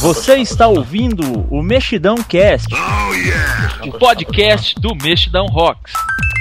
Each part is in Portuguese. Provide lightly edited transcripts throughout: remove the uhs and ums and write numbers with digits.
Você está ouvindo o Mexidão Cast, o podcast do Mexidão Rocks.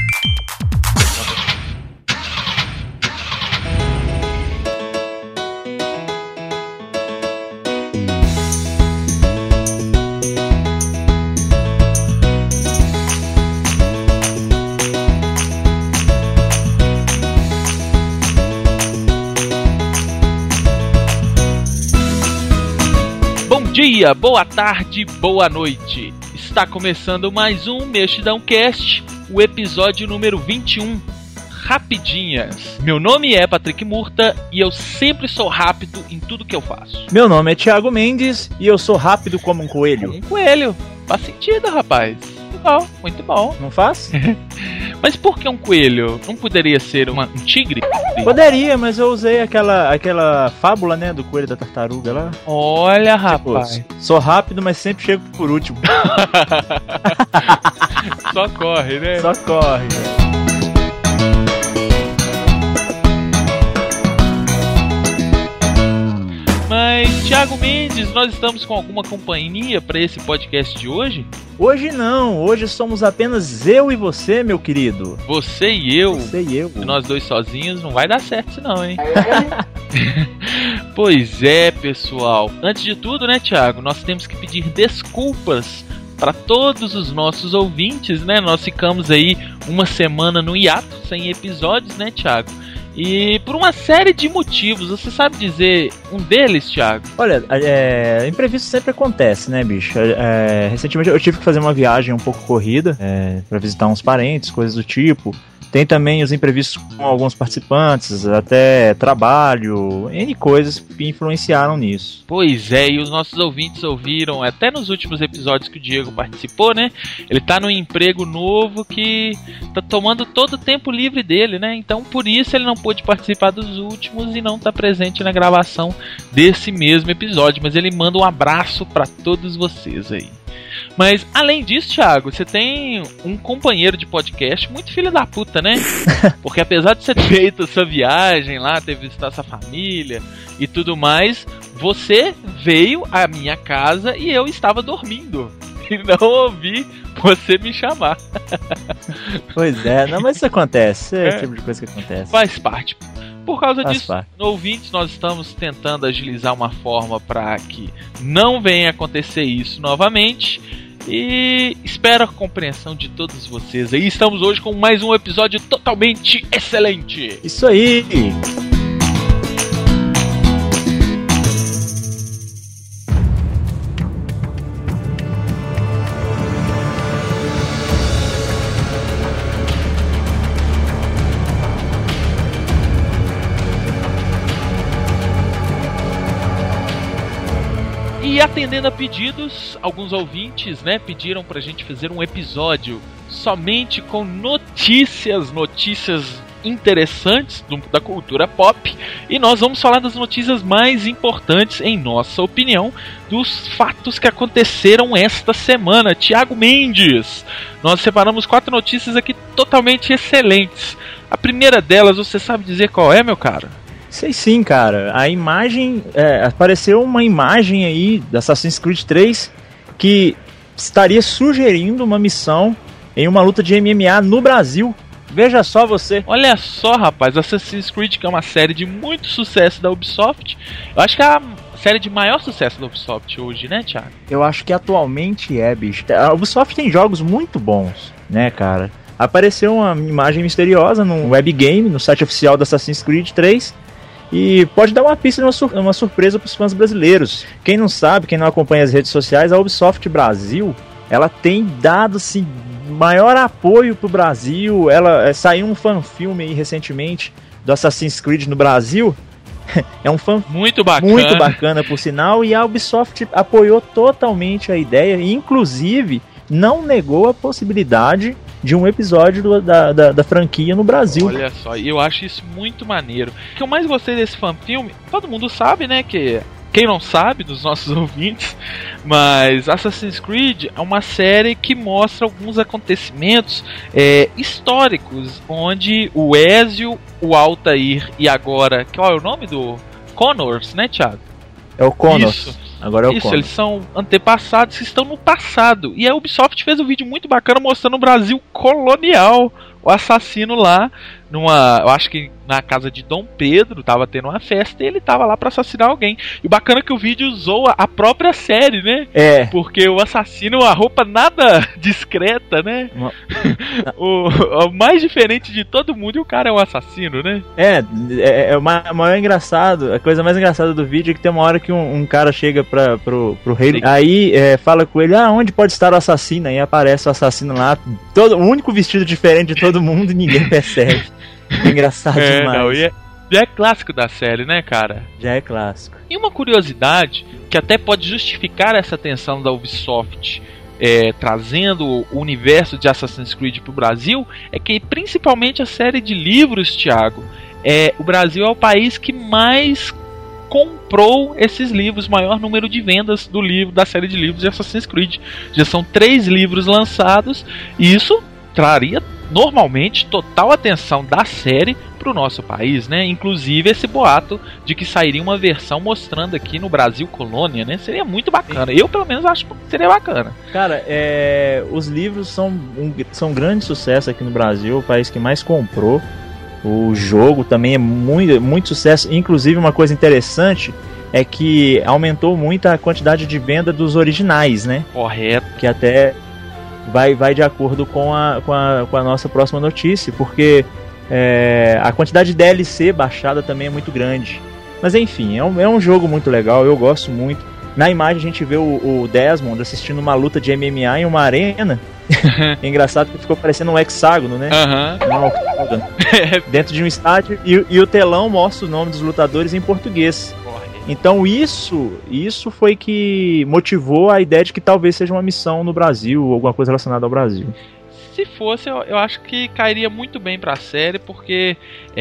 Bom dia, boa tarde, boa noite. Está começando mais um Mexidão Cast, o episódio número 21, Rapidinhas. Meu nome é Patrick Murta e eu sempre sou rápido em tudo que eu faço. Meu nome é Thiago Mendes e eu sou rápido como um coelho. Um coelho, faz sentido, rapaz. Bom, muito bom. Não faz? Mas por que um coelho? Não poderia ser um tigre? Poderia, mas eu usei aquela fábula, né, do coelho da tartaruga lá. Olha, rapaz. Sou rápido, mas sempre chego por último. Só corre, né? Só corre. Mas, Thiago Mendes, nós estamos com alguma companhia para esse podcast de hoje? Hoje não, hoje somos apenas eu e você, meu querido. Você e eu? Você e eu. E nós dois sozinhos não vai dar certo isso não, hein? Pois é, pessoal. Antes de tudo, né, Thiago, nós temos que pedir desculpas para todos os nossos ouvintes, né? Nós ficamos aí uma semana no hiato, sem episódios, né, Thiago? E por uma série de motivos, você sabe dizer um deles, Thiago? Olha, imprevisto sempre acontece, né, bicho? Recentemente eu tive que fazer uma viagem um pouco corrida para visitar uns parentes, coisas do tipo. Tem também os imprevistos com alguns participantes, até trabalho, N coisas que influenciaram nisso. Pois é, e os nossos ouvintes ouviram, até nos últimos episódios que o Diego participou, né? Ele tá num emprego novo que tá tomando todo o tempo livre dele, né? Então por isso ele não pôde participar dos últimos e não tá presente na gravação desse mesmo episódio. Mas ele manda um abraço pra todos vocês aí. Mas, além disso, Thiago, você tem um companheiro de podcast muito filho da puta, né? Porque apesar de você ter feito essa viagem lá, ter visitado essa família e tudo mais, você veio à minha casa e eu estava dormindo. E não ouvi você me chamar. Pois é, não, mas isso acontece, é o tipo de coisa que acontece. Faz parte. Por causa disso, ouvintes, nós estamos tentando agilizar uma forma para que não venha acontecer isso novamente. E espero a compreensão de todos vocês aí. Estamos hoje com mais um episódio totalmente excelente. Isso aí! E atendendo a pedidos, alguns ouvintes, né, pediram pra gente fazer um episódio somente com notícias interessantes da cultura pop. E nós vamos falar das notícias mais importantes, em nossa opinião, dos fatos que aconteceram esta semana. Thiago Mendes, nós separamos 4 notícias aqui totalmente excelentes. A primeira delas, você sabe dizer qual é, meu cara? Sei sim, cara. A imagem... apareceu uma imagem aí da Assassin's Creed 3 que estaria sugerindo uma missão em uma luta de MMA no Brasil. Veja só você. Olha só, rapaz. Assassin's Creed, que é uma série de muito sucesso da Ubisoft. Eu acho que é a série de maior sucesso da Ubisoft hoje, né, Thiago? Eu acho que atualmente bicho. A Ubisoft tem jogos muito bons, né, cara? Apareceu uma imagem misteriosa num webgame, no site oficial da Assassin's Creed 3... E pode dar uma pista de uma surpresa para os fãs brasileiros. Quem não sabe, quem não acompanha as redes sociais, a Ubisoft Brasil, ela tem dado assim, maior apoio pro Brasil. Ela saiu um fanfilme aí recentemente do Assassin's Creed no Brasil. É um fã muito bacana, por sinal. E a Ubisoft apoiou totalmente a ideia e inclusive não negou a possibilidade de um episódio da franquia no Brasil. Olha só, e eu acho isso muito maneiro. O que eu mais gostei desse fanfilme, todo mundo sabe, né, que... Quem não sabe, dos nossos ouvintes, mas Assassin's Creed é uma série que mostra alguns acontecimentos históricos, onde o Ezio, o Altair e agora... Qual é o nome do... Connors, né, Thiago? É o Connors. Isso. Agora é o Isso, Conan. eles são antepassados que estão no passado. E a Ubisoft fez um vídeo muito bacana mostrando o Brasil colonial. O assassino lá, eu acho que na casa de Dom Pedro, tava tendo uma festa e ele tava lá pra assassinar alguém. E o bacana é que o vídeo usou a própria série, né? Porque o assassino, a roupa nada discreta, né? o mais diferente de todo mundo e o cara é um assassino, né? O maior engraçado, a coisa mais engraçada do vídeo é que tem uma hora que um cara chega pro rei, aí fala com ele, onde pode estar o assassino? Aí aparece o assassino lá, o único vestido diferente de todo mundo e ninguém percebe. Engraçado demais. Não, já é clássico da série, né, cara? Já é clássico. E uma curiosidade que até pode justificar essa atenção da Ubisoft trazendo o universo de Assassin's Creed pro Brasil é que principalmente a série de livros, Thiago, o Brasil é o país que mais comprou esses livros, maior número de vendas da série de livros de Assassin's Creed. Já são 3 livros lançados e isso traria normalmente total atenção da série pro nosso país, né? Inclusive esse boato de que sairia uma versão mostrando aqui no Brasil colônia, né? Seria muito bacana. Eu pelo menos acho que seria bacana. Cara, os livros são um grande sucesso aqui no Brasil, o país que mais comprou. O jogo também é muito, muito sucesso. Inclusive uma coisa interessante é que aumentou muito a quantidade de venda dos originais, né? Correto. Que até vai de acordo com a nossa próxima notícia, porque a quantidade de DLC baixada também é muito grande. Mas enfim, é um jogo muito legal, eu gosto muito. Na imagem a gente vê o Desmond assistindo uma luta de MMA em uma arena. É engraçado que ficou parecendo um hexágono, né? Um octógono. Dentro de um estádio, e o telão mostra os nomes dos lutadores em português. Então isso foi que motivou a ideia de que talvez seja uma missão no Brasil, ou alguma coisa relacionada ao Brasil. Se fosse, eu acho que cairia muito bem pra série, porque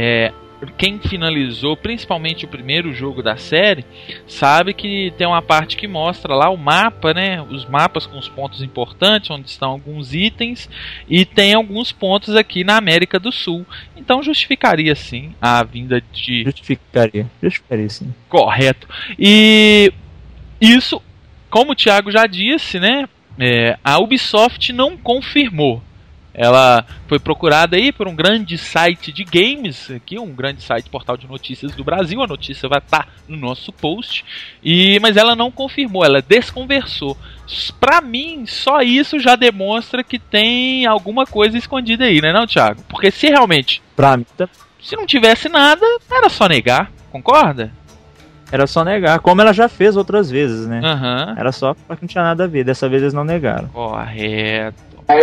quem finalizou, principalmente o primeiro jogo da série, sabe que tem uma parte que mostra lá o mapa, né? Os mapas com os pontos importantes, onde estão alguns itens, e tem alguns pontos aqui na América do Sul. Então justificaria sim a vinda de... Justificaria sim. Correto. E isso, como o Thiago já disse, né? A Ubisoft não confirmou. Ela foi procurada aí por um grande site de games, aqui um grande site, portal de notícias do Brasil, a notícia vai estar no nosso post, mas ela não confirmou, ela desconversou. Pra mim, só isso já demonstra que tem alguma coisa escondida aí, né, não, Thiago? Porque se realmente, pra mim, se não tivesse nada, era só negar, concorda? Era só negar, como ela já fez outras vezes, né? Era só porque não tinha nada a ver, dessa vez eles não negaram. Correto.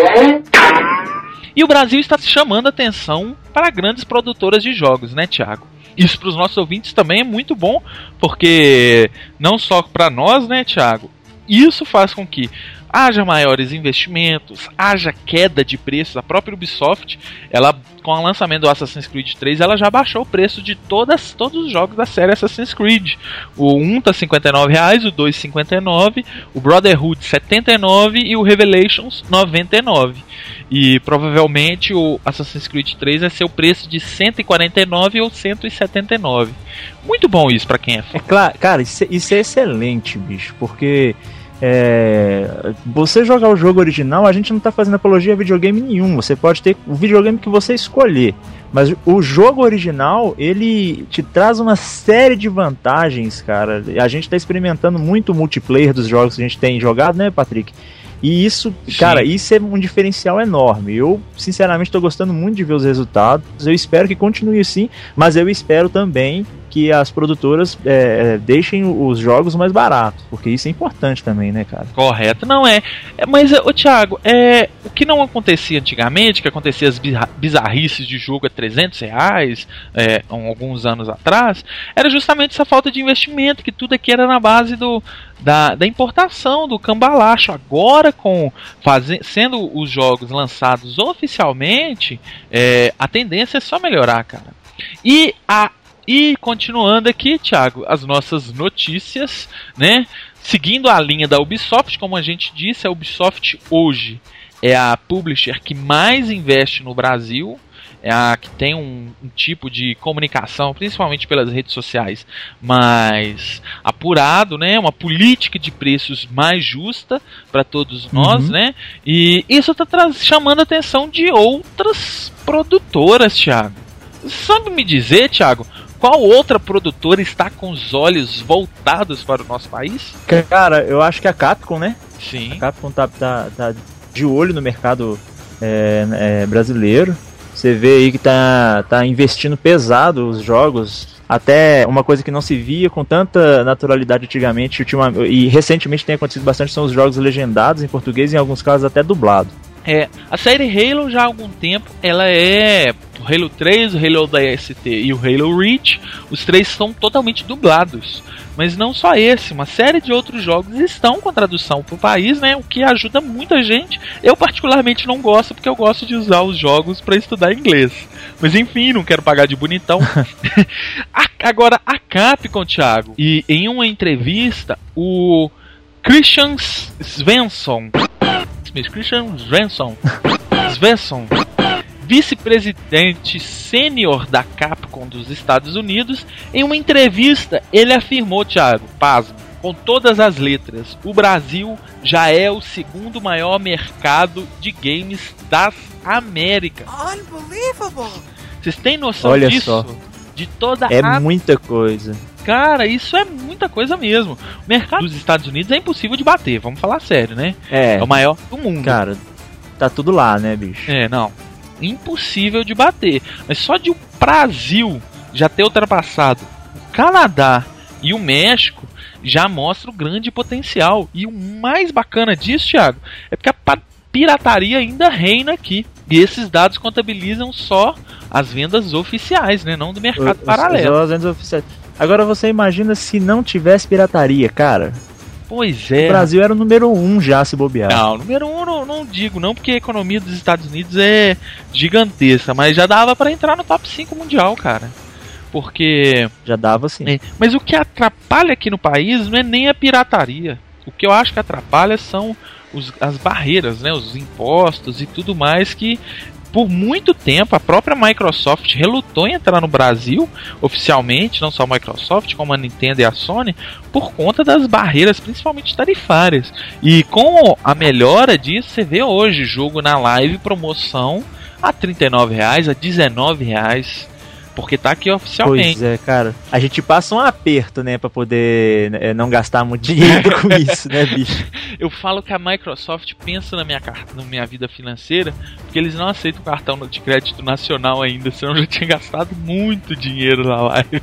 E o Brasil está chamando atenção para grandes produtoras de jogos, né, Thiago? Isso para os nossos ouvintes também é muito bom, porque não só para nós, né, Thiago? Isso faz com que haja maiores investimentos, haja queda de preços. A própria Ubisoft, ela, com o lançamento do Assassin's Creed 3, ela já baixou o preço de todos os jogos da série Assassin's Creed. O 1 tá R$59, o 2 R$59, o Brotherhood R$79 e o Revelations R$99. E provavelmente o Assassin's Creed 3 vai ser o preço de R$149 ou R$179. Muito bom isso pra quem é fã. Claro, cara, isso é excelente, bicho, porque você jogar o jogo original, a gente não tá fazendo apologia a videogame nenhum. Você pode ter o videogame que você escolher, mas o jogo original, ele te traz uma série de vantagens, cara. A gente tá experimentando muito o multiplayer dos jogos que a gente tem jogado, né, Patrick? E isso, cara, isso é um diferencial enorme. Eu, sinceramente, tô gostando muito de ver os resultados. Eu espero que continue assim, mas eu espero também que as produtoras deixem os jogos mais baratos, porque isso é importante também, né, cara? Correto, não mas, Thiago, o que não acontecia antigamente, que acontecia as bizarrices de jogo a R$300, alguns anos atrás, era justamente essa falta de investimento, que tudo aqui era na base da importação, do cambalacho. Agora, sendo os jogos lançados oficialmente, a tendência é só melhorar, cara. E continuando aqui, Thiago, as nossas notícias, né? Seguindo a linha da Ubisoft, como a gente disse, a Ubisoft hoje é a publisher que mais investe no Brasil. é a que tem um tipo de comunicação, principalmente pelas redes sociais, mais apurado, né? Uma política de preços mais justa para todos nós, né? E isso está chamando a atenção de outras produtoras, Thiago. Sabe me dizer, Thiago, qual outra produtora está com os olhos voltados para o nosso país? Cara, eu acho que a Capcom, né? Sim. A Capcom tá de olho no mercado brasileiro. Você vê aí que tá investindo pesado os jogos. Até uma coisa que não se via com tanta naturalidade antigamente e recentemente tem acontecido bastante, são os jogos legendados em português e em alguns casos até dublado. A série Halo já há algum tempo, ela o Halo 3, o Halo DST e o Halo Reach, os três são totalmente dublados. Mas não só esse, uma série de outros jogos estão com tradução para o país, né? O que ajuda muita gente. Eu particularmente não gosto, porque eu gosto de usar os jogos para estudar inglês. Mas enfim, não quero pagar de bonitão. Agora, a Capcom, Thiago, e em uma entrevista, o Christian Svensson, vice-presidente sênior da Capcom dos Estados Unidos, em uma entrevista, ele afirmou, Thiago, pasmo, com todas as letras, o Brasil já é o segundo maior mercado de games das Américas. Unbelievable! Vocês têm noção Olha disso? Só. De toda muita coisa. Cara, isso é muita coisa mesmo. O mercado dos Estados Unidos é impossível de bater, vamos falar sério, né? É o maior do mundo. Cara, tá tudo lá, né, bicho? Não. Impossível de bater. Mas só de o Brasil já ter ultrapassado o Canadá e o México já mostra o grande potencial. E o mais bacana disso, Thiago, é porque a pirataria ainda reina aqui. E esses dados contabilizam só as vendas oficiais, né? Não do mercado paralelo. As vendas oficiais. Agora você imagina se não tivesse pirataria, cara. Pois é. O Brasil era o número 1 já, se bobear. Não, número 1 não digo não, porque a economia dos Estados Unidos é gigantesca, mas já dava pra entrar no top 5 mundial, cara. Porque... já dava sim. Mas o que atrapalha aqui no país não é nem a pirataria. O que eu acho que atrapalha são as barreiras, né? Os impostos e tudo mais que... por muito tempo, a própria Microsoft relutou em entrar no Brasil, oficialmente, não só a Microsoft, como a Nintendo e a Sony, por conta das barreiras, principalmente tarifárias. E com a melhora disso, você vê hoje jogo na live, promoção a R$39, a R$19, porque tá aqui oficialmente. Pois é, cara. A gente passa um aperto, né, pra poder não gastar muito dinheiro com isso, né, bicho? Eu falo que a Microsoft pensa na minha vida financeira, porque eles não aceitam cartão de crédito nacional ainda, senão eu já tinha gastado muito dinheiro na live.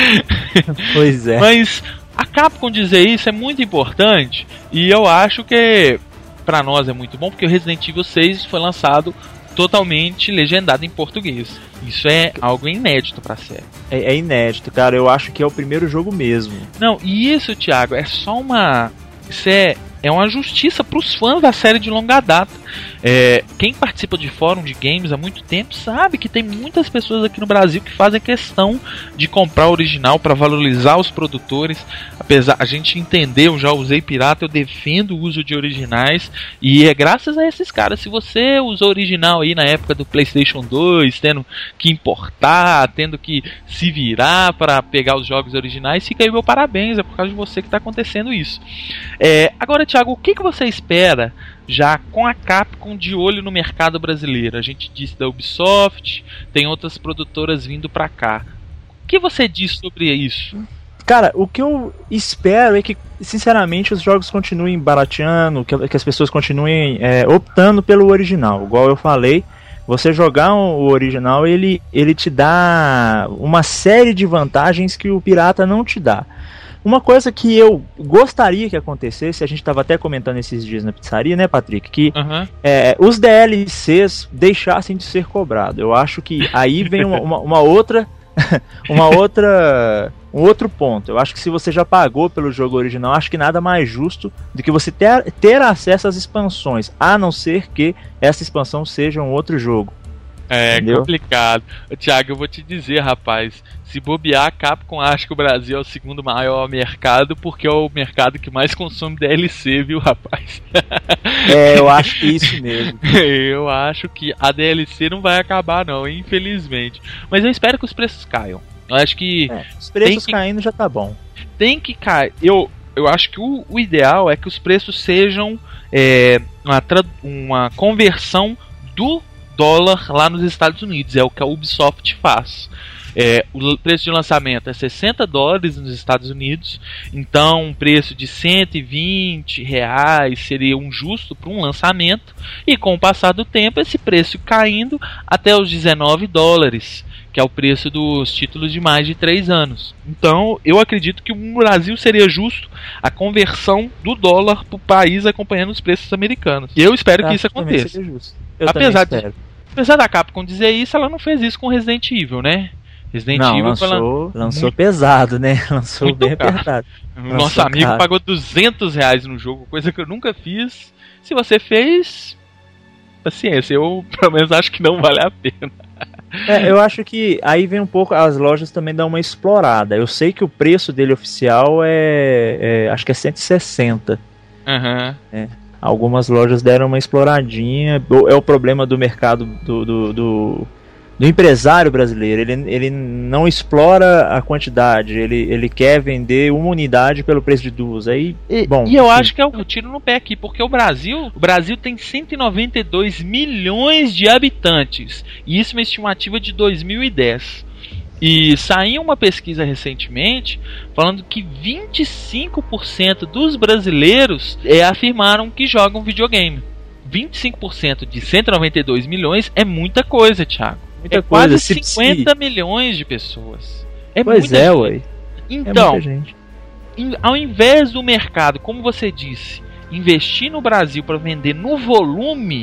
Pois é. Mas a Capcom dizer isso é muito importante, e eu acho que pra nós é muito bom, porque o Resident Evil 6 foi lançado totalmente legendado em português. Isso é algo inédito pra série. É inédito, cara. Eu acho que é o primeiro jogo mesmo. Não, e isso, Thiago, é só uma... Isso é uma justiça pros fãs da série de longa data. Quem participa de fórum de games há muito tempo sabe que tem muitas pessoas aqui no Brasil que fazem questão de comprar o original para valorizar os produtores. Apesar a gente entender, eu já usei pirata, eu defendo o uso de originais, e é graças a esses caras. Se você usou original aí na época do PlayStation 2, tendo que importar, tendo que se virar para pegar os jogos originais, fica aí meu parabéns, é por causa de você que está acontecendo isso. Agora, Thiago, o que você espera já com a Capcom de olho no mercado brasileiro? A gente disse da Ubisoft, tem outras produtoras vindo pra cá. O que você diz sobre isso? Cara, o que eu espero é que, sinceramente, os jogos continuem barateando, que as pessoas continuem optando pelo original. Igual eu falei, você jogar o original, ele te dá uma série de vantagens que o pirata não te dá. Uma coisa que eu gostaria que acontecesse, a gente estava até comentando esses dias na pizzaria, né, Patrick? Que os DLCs deixassem de ser cobrados. Eu acho que aí vem uma outra... um outro ponto. Eu acho que se você já pagou pelo jogo original, acho que nada mais justo do que você ter acesso às expansões, a não ser que essa expansão seja um outro jogo. É entendeu? complicado. Thiago, eu vou te dizer, rapaz, se bobear, a Capcom acha que o Brasil é o segundo maior mercado, porque é o mercado que mais consome DLC, viu, rapaz? Eu acho que isso mesmo. Eu acho que a DLC não vai acabar, não, infelizmente. Mas eu espero que os preços caiam. Eu acho que Os preços caindo já tá bom. tem que cair. Eu acho que o ideal é que os preços sejam uma conversão do dólar lá nos Estados Unidos. É o que a Ubisoft faz. O preço de lançamento é $60 nos Estados Unidos. Então um preço de R$120 seria um justo para um lançamento. E com o passar do tempo esse preço caindo até os $19, que é o preço dos títulos de mais de 3 anos. Então eu acredito que no Brasil seria justo a conversão do dólar para o país acompanhando os preços americanos. E eu espero que isso aconteça. Apesar da Capcom dizer isso, ela não fez isso com Resident Evil, né? Resident Evil lançou pesado, né? Lançou muito bem apertado. Nosso amigo pagou R$200 no jogo, coisa que eu nunca fiz. Se você fez, paciência, eu pelo menos acho que não vale a pena. Eu acho que aí vem um pouco, as lojas também dão uma explorada. Eu sei que o preço dele oficial acho que é 160. Algumas lojas deram uma exploradinha. É o problema do mercado do empresário brasileiro. Ele não explora a quantidade. Ele quer vender uma unidade pelo preço de duas. Aí, eu acho que é um tiro no pé aqui, porque o Brasil tem 192 milhões de habitantes. E isso é uma estimativa de 2010. E saiu uma pesquisa recentemente falando que 25% dos brasileiros afirmaram que jogam videogame. 25% de 192 milhões é muita coisa, Thiago. Quase 50 milhões de pessoas. Ué. Então, muita gente. Ao invés do mercado, como você disse, investir no Brasil para vender no volume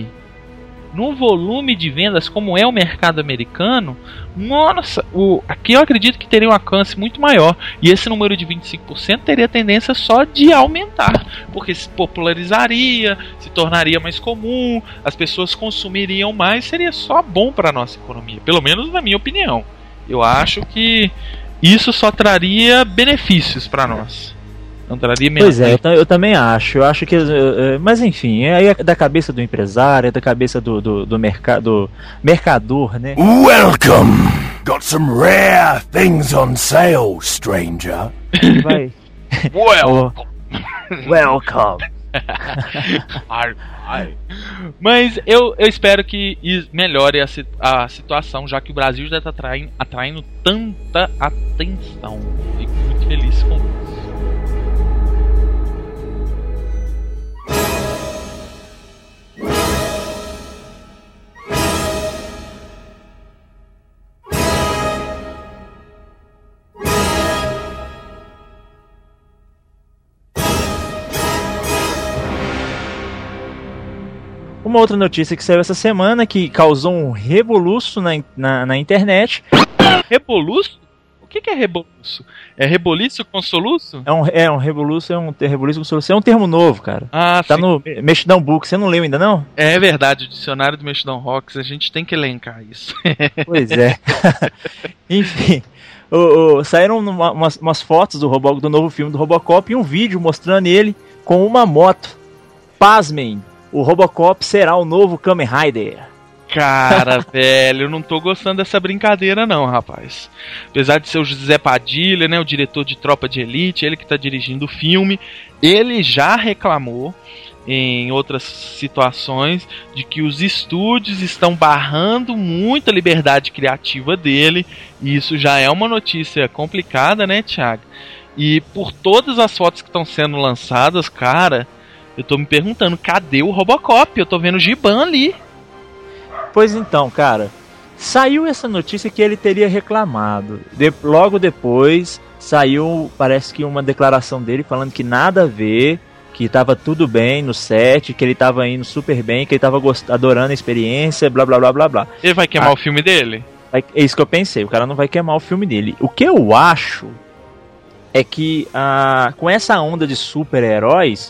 de vendas, como é o mercado americano, nossa, aqui eu acredito que teria um alcance muito maior. E esse número de 25% teria tendência só de aumentar, porque se popularizaria, se tornaria mais comum, as pessoas consumiriam mais, seria só bom para a nossa economia, pelo menos na minha opinião. Eu acho que isso só traria benefícios para nós. Não traria menos. Pois eu também acho. Eu acho que. Mas enfim, aí é da cabeça do empresário, é da cabeça do mercador, né? Welcome! Got some rare things on sale, stranger. Vai. Welcome! Mas eu espero que melhore a situação, já que o Brasil já está atraindo tanta atenção. Fico muito feliz com isso. Uma outra notícia que saiu essa semana que causou um revoluço na internet. Revoluço? O que é revoluço? É reboliço com soluço? É um revoluço com soluço. É um termo novo, cara. Tá sim. No Mexidão Book. Você não leu ainda, não? É verdade, o dicionário do Mexidão Rocks, a gente tem que elencar isso. Pois é. Enfim, saíram umas fotos do novo filme do Robocop e um vídeo mostrando ele com uma moto. Pasmem, o Robocop será o novo Kamen Rider. Cara, velho, eu não tô gostando dessa brincadeira não, rapaz. Apesar de ser o José Padilha, né, o diretor de Tropa de Elite, ele que tá dirigindo o filme, ele já reclamou em outras situações de que os estúdios estão barrando muito a liberdade criativa dele, e isso já é uma notícia complicada, né, Thiago? E por todas as fotos que estão sendo lançadas, cara, eu tô me perguntando, cadê o Robocop? Eu tô vendo o Giban ali. Pois então, cara, saiu essa notícia que ele teria reclamado. Logo depois, saiu, parece que uma declaração dele falando que nada a ver, que tava tudo bem no set, que ele tava indo super bem, que ele tava adorando a experiência, blá blá blá blá blá. Ele vai queimar o filme dele? É isso que eu pensei, o cara não vai queimar o filme dele. O que eu acho é que com essa onda de super-heróis,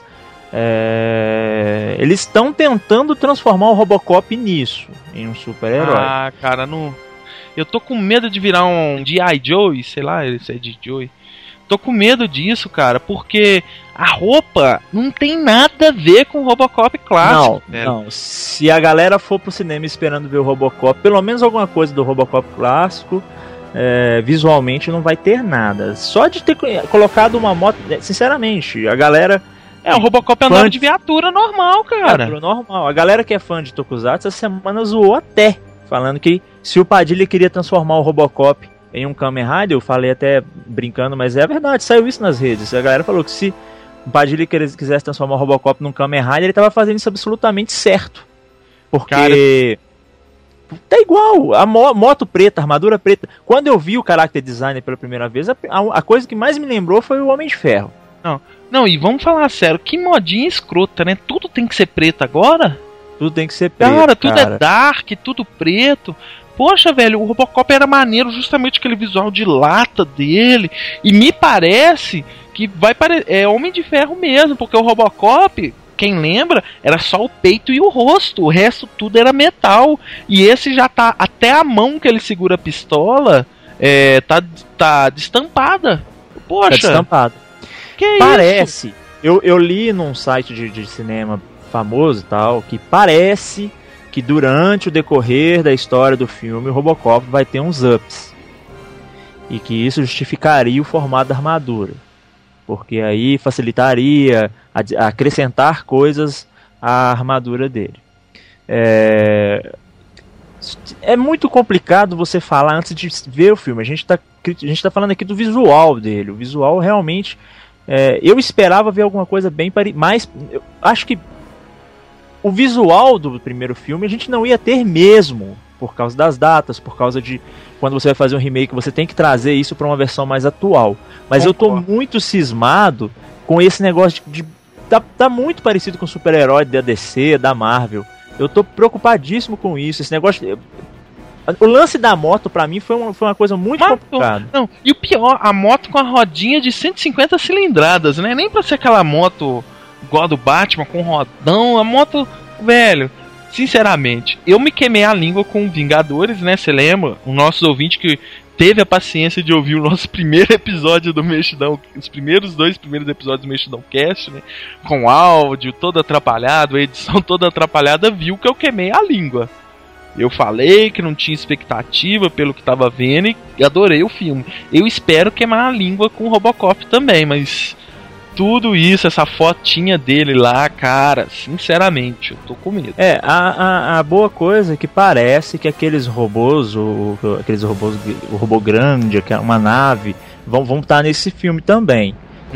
Eles estão tentando transformar o Robocop nisso, em um super-herói. Ah, cara, não... Eu tô com medo de virar um G.I. Joe, sei lá, esse é de Joe. Tô com medo disso, cara, porque a roupa não tem nada a ver com o Robocop clássico. Não. Se a galera for pro cinema esperando ver o Robocop, pelo menos alguma coisa do Robocop clássico, visualmente não vai ter nada. Só de ter colocado uma moto, sinceramente, a galera... o Robocop é andando de viatura normal, cara. Viatura normal. A galera que é fã de Tokusatsu essa semana zoou até, falando que se o Padilha queria transformar o Robocop em um Kamen Rider, eu falei até brincando, mas é verdade, saiu isso nas redes. A galera falou que se o Padilha quisesse transformar o Robocop num Kamen Rider, ele tava fazendo isso absolutamente certo. Porque tá igual, a moto preta, a armadura preta. Quando eu vi o character design pela primeira vez, a coisa que mais me lembrou foi o Homem de Ferro. Não, e vamos falar sério, que modinha escrota, né? Tudo tem que ser preto agora? Tudo tem que ser preto, cara. Tudo é dark, tudo preto. Poxa, velho, o Robocop era maneiro, justamente aquele visual de lata dele. E me parece que vai é Homem de Ferro mesmo, porque o Robocop, quem lembra, era só o peito e o rosto. O resto tudo era metal. E esse já tá, até a mão que ele segura a pistola, tá destampada. Poxa. Tá destampada. Parece, eu li num site de cinema famoso e tal, que parece que durante o decorrer da história do filme o Robocop vai ter uns ups. E que isso justificaria o formato da armadura. Porque aí facilitaria acrescentar coisas à armadura dele. É muito complicado você falar antes de ver o filme. A gente tá falando aqui do visual dele. O visual realmente... eu esperava ver alguma coisa bem mais... Eu acho que o visual do primeiro filme a gente não ia ter mesmo, por causa das datas, por causa de quando você vai fazer um remake, você tem que trazer isso para uma versão mais atual. Mas eu tô muito cismado com esse negócio de tá muito parecido com o super-herói da DC, da Marvel. Eu tô preocupadíssimo com isso. Esse negócio... O lance da moto, pra mim, foi uma coisa muito complicada. Não, e o pior, a moto com a rodinha de 150 cilindradas, né? Nem pra ser aquela moto igual a do Batman, com rodão. A moto, velho, sinceramente, eu me queimei a língua com Vingadores, né? Você lembra? O nosso ouvinte que teve a paciência de ouvir o nosso primeiro episódio do Mexidão, os dois primeiros episódios do Mexidão Cast, né? Com áudio todo atrapalhado, a edição toda atrapalhada, viu que eu queimei a língua. Eu falei que não tinha expectativa pelo que tava vendo e adorei o filme. Eu espero queimar a língua com o Robocop também, mas tudo isso, essa fotinha dele lá, cara, sinceramente, eu tô com medo. A boa coisa é que parece que aqueles robôs, o robô grande, uma nave, vão estar nesse filme também.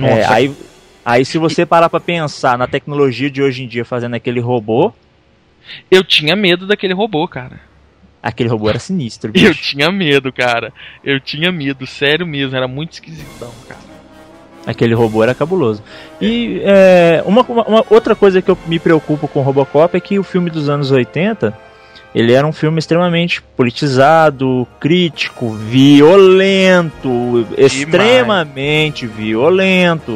Aí se você parar pra pensar na tecnologia de hoje em dia fazendo aquele robô... Eu tinha medo daquele robô, cara. Aquele robô era sinistro, bicho. Eu tinha medo, cara. Eu tinha medo, sério mesmo. Era muito esquisitão, cara. Aquele robô era cabuloso. E uma outra coisa que eu me preocupo com o Robocop é que o filme dos anos 80, ele era um filme extremamente politizado, crítico, violento, extremamente violento.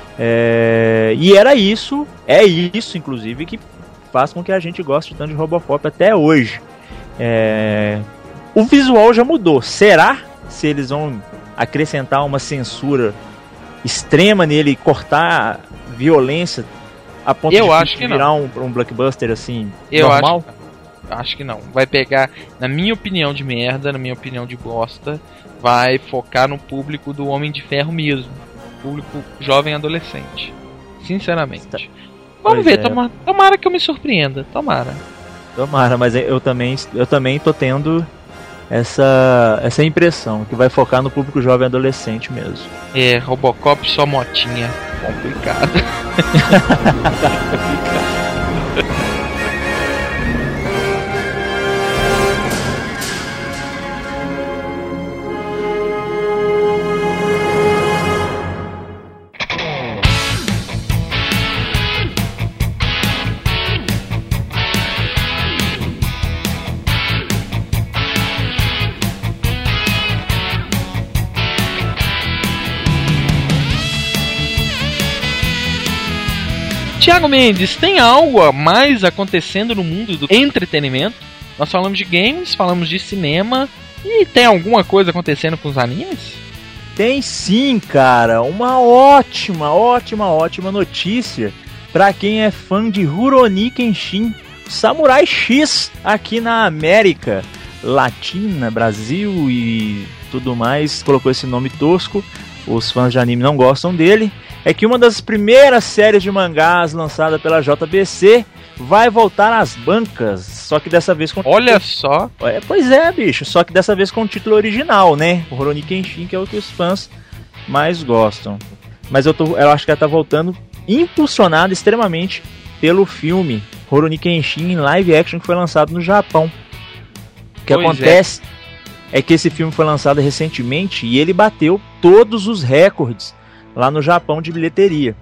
E é isso, inclusive, que faz com que a gente goste tanto de Robocop até hoje. O visual já mudou. Será se eles vão acrescentar uma censura extrema nele e cortar violência a ponto de virar um blockbuster assim, normal? Acho que não. Vai pegar, na minha opinião de merda, na minha opinião de bosta, vai focar no público do Homem de Ferro mesmo. Público jovem adolescente. Sinceramente. Vamos ver, tomara que eu me surpreenda. Tomara, mas eu também tô tendo essa impressão, que vai focar no público jovem adolescente mesmo. Robocop só motinha. Complicado. Thiago Mendes, tem algo a mais acontecendo no mundo do entretenimento? Nós falamos de games, falamos de cinema, e tem alguma coisa acontecendo com os animes? Tem sim, cara. Uma ótima notícia pra quem é fã de Rurouni Kenshin, Samurai X aqui na América Latina, Brasil e tudo mais. Colocou esse nome tosco, os fãs de anime não gostam dele. É que uma das primeiras séries de mangás lançada pela JBC vai voltar às bancas, só que dessa vez com... Olha só! Pois é, bicho, só que dessa vez com o título original, né? O Rurouni Kenshin, que é o que os fãs mais gostam. Mas eu acho que ela tá voltando impulsionada extremamente pelo filme Rurouni Kenshin em live action que foi lançado no Japão. O que acontece é que esse filme foi lançado recentemente e ele bateu todos os recordes lá no Japão de bilheteria.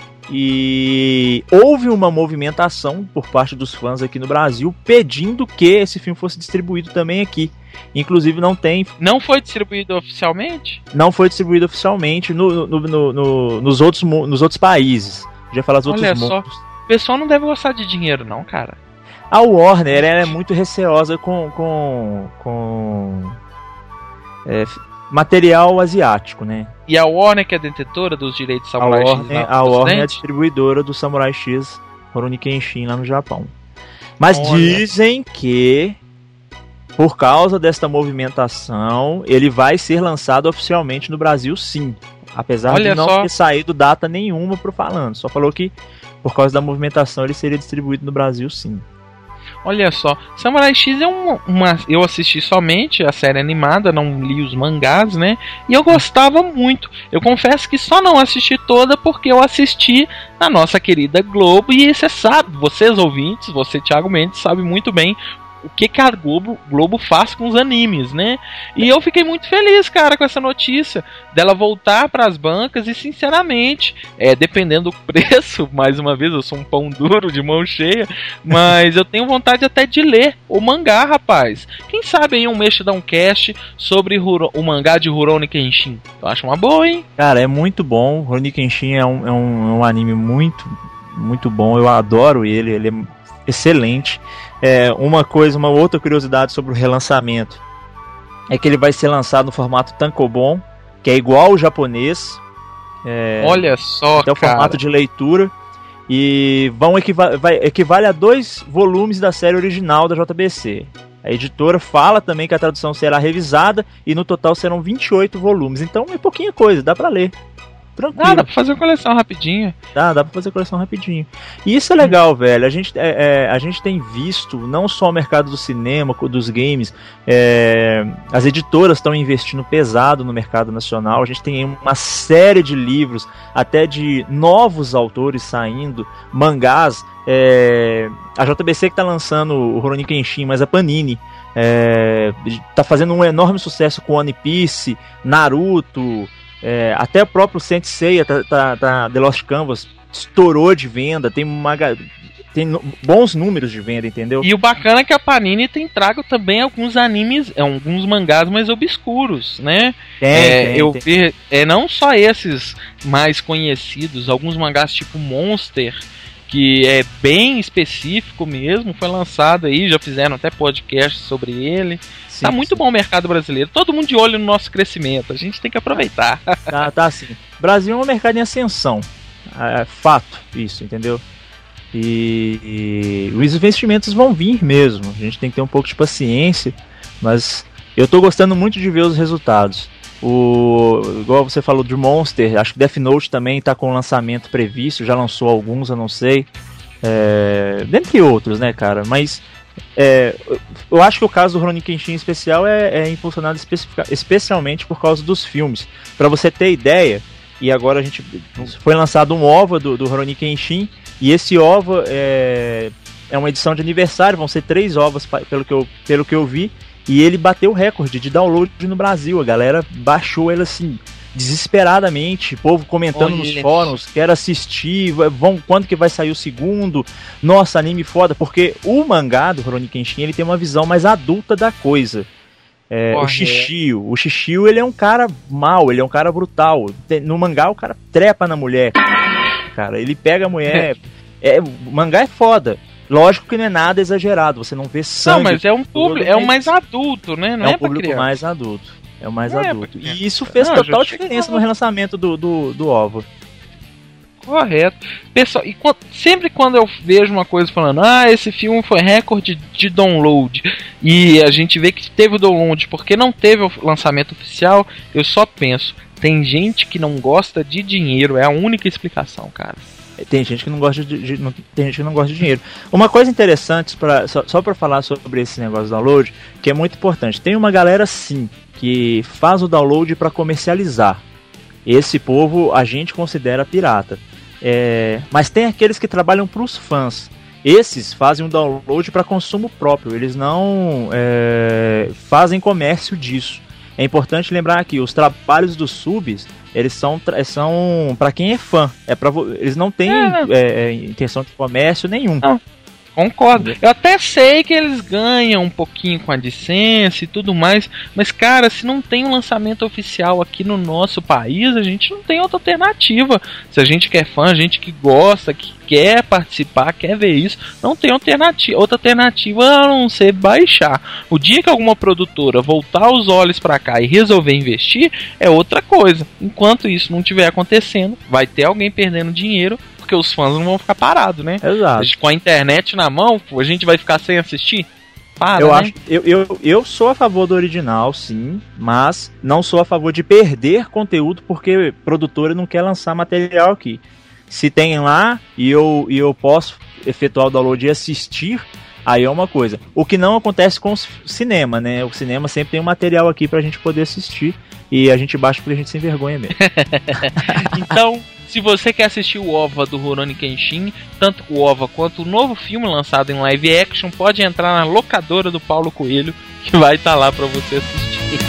E houve uma movimentação por parte dos fãs aqui no Brasil pedindo que esse filme fosse distribuído também aqui. Inclusive Não foi distribuído oficialmente? Não foi distribuído oficialmente nos outros países. Já falar os outros mundos. Olha só, o pessoal não deve gostar de dinheiro não, cara. A Warner é muito receosa com material asiático, né? E a Warner, que é detentora dos direitos de Samurai X, a Warner é a distribuidora do Samurai X Rurouni Kenshin lá no Japão. Mas dizem que, por causa desta movimentação, ele vai ser lançado oficialmente no Brasil, sim. Apesar de não ter saído data nenhuma pro falando. Só falou que, por causa da movimentação, ele seria distribuído no Brasil, sim. Olha só, Samurai X é eu assisti somente a série animada, não li os mangás, né? E eu gostava muito. Eu confesso que só não assisti toda porque eu assisti na nossa querida Globo. E você sabe, vocês ouvintes, você, Thiago Mendes, sabe muito bem o que a Globo faz com os animes, né? E eu fiquei muito feliz, cara, com essa notícia dela voltar para as bancas e, sinceramente, dependendo do preço, mais uma vez, eu sou um pão duro de mão cheia, mas eu tenho vontade até de ler o mangá, rapaz. Quem sabe aí um mês te dá um cast sobre o mangá de Rurouni Kenshin. Eu acho uma boa, hein? Cara, é muito bom. Rurouni Kenshin é um anime muito, muito bom. Eu adoro ele é excelente. Uma outra curiosidade sobre o relançamento é que ele vai ser lançado no formato tankobon, que é igual ao japonês. Olha só, até o formato de leitura. E equivale a 2 volumes da série original da JBC. A editora fala também que a tradução será revisada e no total serão 28 volumes. Então é pouquinha coisa, dá pra ler. Tranquilo. Dá pra fazer uma coleção rapidinho. Dá pra fazer coleção rapidinho. E isso é legal, velho. A gente tem visto, não só o mercado do cinema, dos games, as editoras estão investindo pesado no mercado nacional. A gente tem uma série de livros, até de novos autores saindo, mangás. A JBC que tá lançando o Rurouni Kenshin, mas a Panini tá fazendo um enorme sucesso com One Piece, Naruto... até o próprio Saint Seiya, The Lost Canvas, estourou de venda, tem bons números de venda, entendeu? E o bacana é que a Panini tem trago também alguns animes, alguns mangás mais obscuros, né? Vi não só esses mais conhecidos, alguns mangás tipo Monster, que é bem específico mesmo, foi lançado aí, já fizeram até podcast sobre ele. Sim, tá muito bom o mercado brasileiro. Todo mundo de olho no nosso crescimento. A gente tem que aproveitar. Tá sim. Brasil é um mercado em ascensão. É fato isso, entendeu? E os investimentos vão vir mesmo. A gente tem que ter um pouco de paciência. Mas eu tô gostando muito de ver os resultados. Igual você falou de Monster, acho que Death Note também tá com lançamento previsto. Já lançou alguns, eu não sei. Dentre outros, né, cara? Mas... eu acho que o caso do Rurouni Kenshin em especial é impulsionado especialmente por causa dos filmes. Pra você ter ideia, e agora foi lançado um OVA do Rurouni Kenshin, e esse OVA é uma edição de aniversário, vão ser 3 OVAs pelo que eu vi, e ele bateu o recorde de download no Brasil. A galera baixou ele assim desesperadamente, povo comentando nos fóruns, quero assistir, quando que vai sair o segundo, nossa, anime foda, porque o mangá do Rurouni Kenshin, ele tem uma visão mais adulta da coisa. O Shishio, ele é um cara mau, ele é um cara brutal. No mangá o cara trepa na mulher, cara, ele pega a mulher, O mangá é foda. Lógico que não é nada exagerado, você não vê sangue. Não, mas é um público, é o mais adulto, né? Não é o público mais adulto. É o mais adulto. E isso fez total diferença no relançamento do OVA. Correto. Pessoal, e sempre quando eu vejo uma coisa falando, esse filme foi recorde de download, e a gente vê que teve o download porque não teve o lançamento oficial, eu só penso, tem gente que não gosta de dinheiro, é a única explicação, cara. Tem gente que não gosta tem gente que não gosta de dinheiro. Uma coisa interessante, só para falar sobre esse negócio do download, que é muito importante, tem uma galera sim, que faz o download para comercializar. Esse povo a gente considera pirata. Mas tem aqueles que trabalham para os fãs. Esses fazem um download para consumo próprio. Eles não fazem comércio disso. É importante lembrar que os trabalhos dos subs, eles são para quem é fã. Eles não têm intenção de comércio nenhum. Não. Concordo. Eu até sei que eles ganham um pouquinho com a licença e tudo mais, mas, cara, se não tem um lançamento oficial aqui no nosso país, a gente não tem outra alternativa. Se a gente que é fã, a gente que gosta, que quer participar, quer ver isso, não tem outra alternativa a não ser baixar. O dia que alguma produtora voltar os olhos pra cá e resolver investir, é outra coisa. Enquanto isso não estiver acontecendo, vai ter alguém perdendo dinheiro, porque os fãs não vão ficar parados, né? Exato. Com a internet na mão, a gente vai ficar sem assistir? Eu sou a favor do original, sim, mas não sou a favor de perder conteúdo porque produtora não quer lançar material aqui. Se tem lá e eu posso efetuar o download e assistir, aí é uma coisa. O que não acontece com o cinema, né? O cinema sempre tem um material aqui pra gente poder assistir e a gente baixa porque a gente se envergonha mesmo. Então, se você quer assistir o OVA do Rurouni Kenshin, tanto o OVA quanto o novo filme lançado em live action, pode entrar na locadora do Paulo Coelho, que vai estar lá pra você assistir.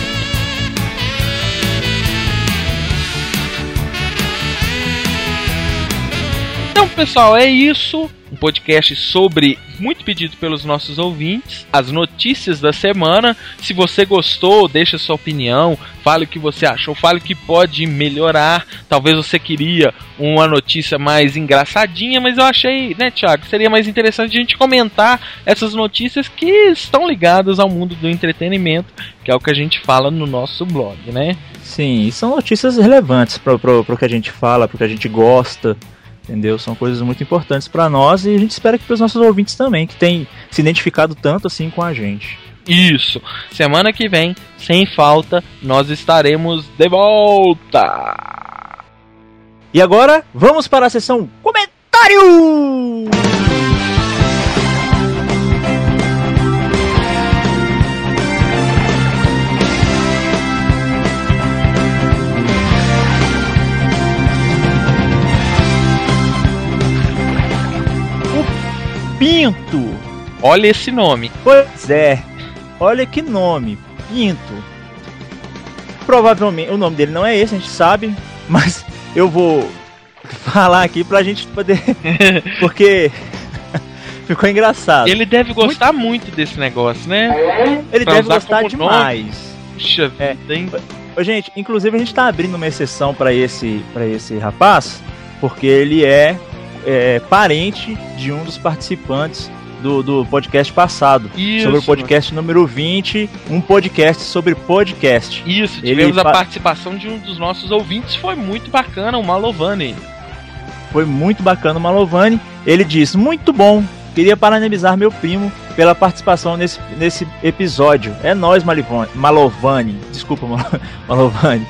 Então, pessoal, é isso. Um podcast muito pedido pelos nossos ouvintes, as notícias da semana. Se você gostou, deixa sua opinião, fale o que você achou, fale o que pode melhorar. Talvez você queria uma notícia mais engraçadinha, mas eu achei, né, Thiago, seria mais interessante a gente comentar essas notícias que estão ligadas ao mundo do entretenimento, que é o que a gente fala no nosso blog, né? Sim, são notícias relevantes para o que a gente fala, para o que a gente gosta. Entendeu? São coisas muito importantes para nós e a gente espera que para os nossos ouvintes também, que têm se identificado tanto assim com a gente. Isso! Semana que vem, sem falta, nós estaremos de volta! E agora, vamos para a sessão Comentário! Pinto. Olha esse nome. Pois é. Olha que nome. Pinto. Provavelmente o nome dele não é esse, a gente sabe, mas eu vou falar aqui pra gente poder porque ficou engraçado. Ele deve gostar muito desse negócio, né? Ele deve gostar demais. Puxa vida, hein? Gente, inclusive a gente tá abrindo uma exceção pra esse rapaz, porque ele é parente de um dos participantes do podcast passado. Isso, sobre o podcast número 20, um podcast sobre podcast. Isso, tivemos a participação de um dos nossos ouvintes, foi muito bacana, o Malovani. Foi muito bacana o Malovani. Ele disse, muito bom, queria parabenizar meu primo pela participação nesse episódio. É nóis, Malovani. Desculpa, Malovani.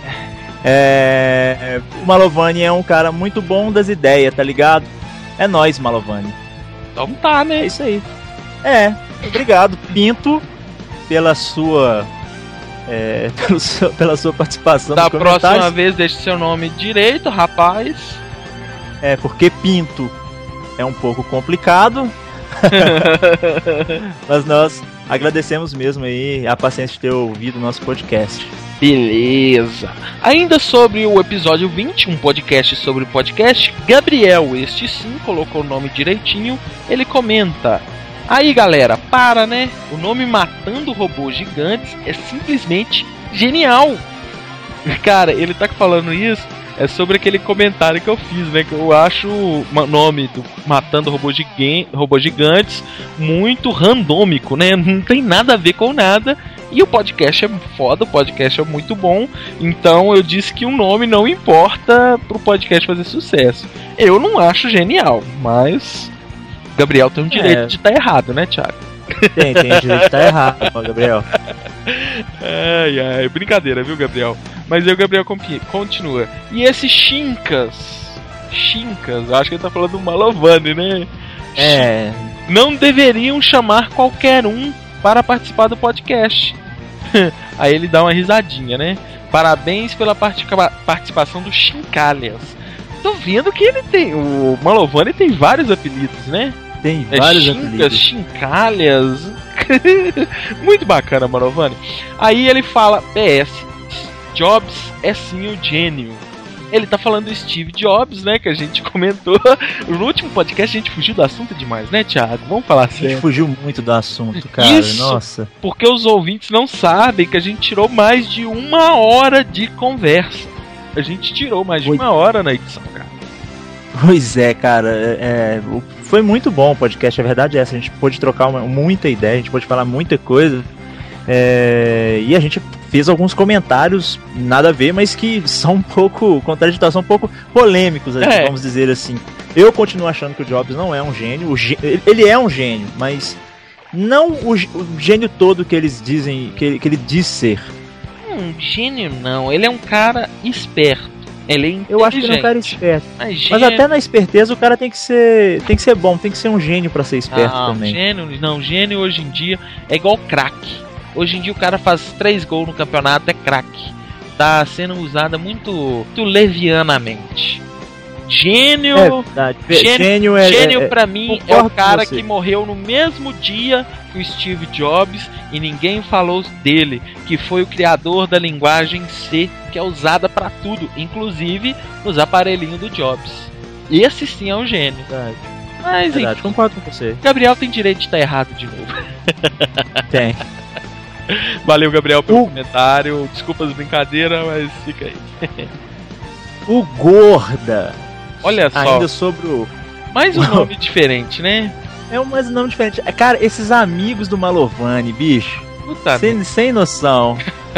O Malovani é um cara muito bom das ideias, tá ligado? É nóis, Malovani. Então tá, né? É isso aí. Obrigado, Pinto, pela sua participação. Da próxima vez, deixe seu nome direito, rapaz. Porque Pinto é um pouco complicado. Mas nós agradecemos mesmo aí a paciência de ter ouvido o nosso podcast. Beleza. Ainda sobre o episódio 20, um podcast sobre podcast, Gabriel, este sim, colocou o nome direitinho, ele comenta: aí galera, para né? O nome Matando Robôs Gigantes é simplesmente genial. Cara, ele tá falando isso, é sobre aquele comentário que eu fiz, né? Que eu acho o nome do Matando Robôs Gigantes muito randômico, né? Não tem nada a ver com nada. E o podcast é foda, o podcast é muito bom. Então eu disse que o nome não importa pro podcast fazer sucesso. Eu não acho genial, mas Gabriel tem o direito de estar errado, né, Thiago? Tem o direito de estar errado, Gabriel. Ai, brincadeira, viu, Gabriel? Mas aí o Gabriel continua. E esse Chincas, acho que ele tá falando do Malovani, né? Não deveriam chamar qualquer um para participar do podcast. Aí ele dá uma risadinha, né? Parabéns pela participação do Chincalhas. Tô vendo que ele tem. O Malovani tem vários apelidos, né? Tem vários apelidos. Chincalhas. Muito bacana, Malovani. Aí ele fala: PS, Jobs é sim o gênio. Ele tá falando do Steve Jobs, né? Que a gente comentou. No último podcast a gente fugiu do assunto demais, né, Thiago? Vamos falar assim. A gente fugiu muito do assunto, cara. Isso, nossa. Porque os ouvintes não sabem que a gente tirou mais de 1 hora de conversa. A gente tirou mais de 1 hora na edição, cara. Pois é, cara. Foi muito bom o podcast, a verdade é essa. A gente pôde trocar muita ideia, a gente pôde falar muita coisa. E a gente fez alguns comentários nada a ver, mas que são um pouco contraditórios, são um pouco polêmicos, vamos dizer assim. Eu continuo achando que o Jobs não é um gênio. Ele é um gênio, mas não o gênio todo que eles dizem que ele diz ser. Gênio não, ele é um cara esperto. Ele é inteligente. Eu acho que ele é um cara esperto. Mas até na esperteza o cara tem que ser bom, tem que ser um gênio pra ser esperto também. Gênio hoje em dia é igual craque. Hoje em dia o cara faz 3 gols no campeonato, é craque. Tá sendo usada muito levianamente. Gênio pra mim é o cara que morreu no mesmo dia que o Steve Jobs e ninguém falou dele, que foi o criador da linguagem C, que é usada pra tudo, inclusive nos aparelhinhos do Jobs. Esse sim é um gênio. Mas enfim, concordo com você. Gabriel tem direito de estar errado de novo. Tem. Valeu, Gabriel, pelo comentário. Desculpa as brincadeiras, mas fica aí. O Gorda. Olha só. Ainda sobre o... Mais um nome diferente, né? Mais um nome diferente. Cara, esses amigos do Malovani, bicho. Sem noção.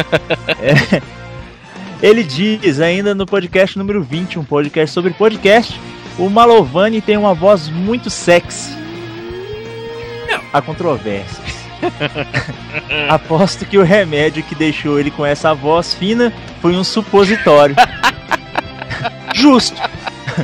Ele diz ainda no podcast número 20, um podcast sobre podcast, o Malovani tem uma voz muito sexy. Há controvérsias. Aposto que o remédio que deixou ele com essa voz fina foi um supositório. Justo.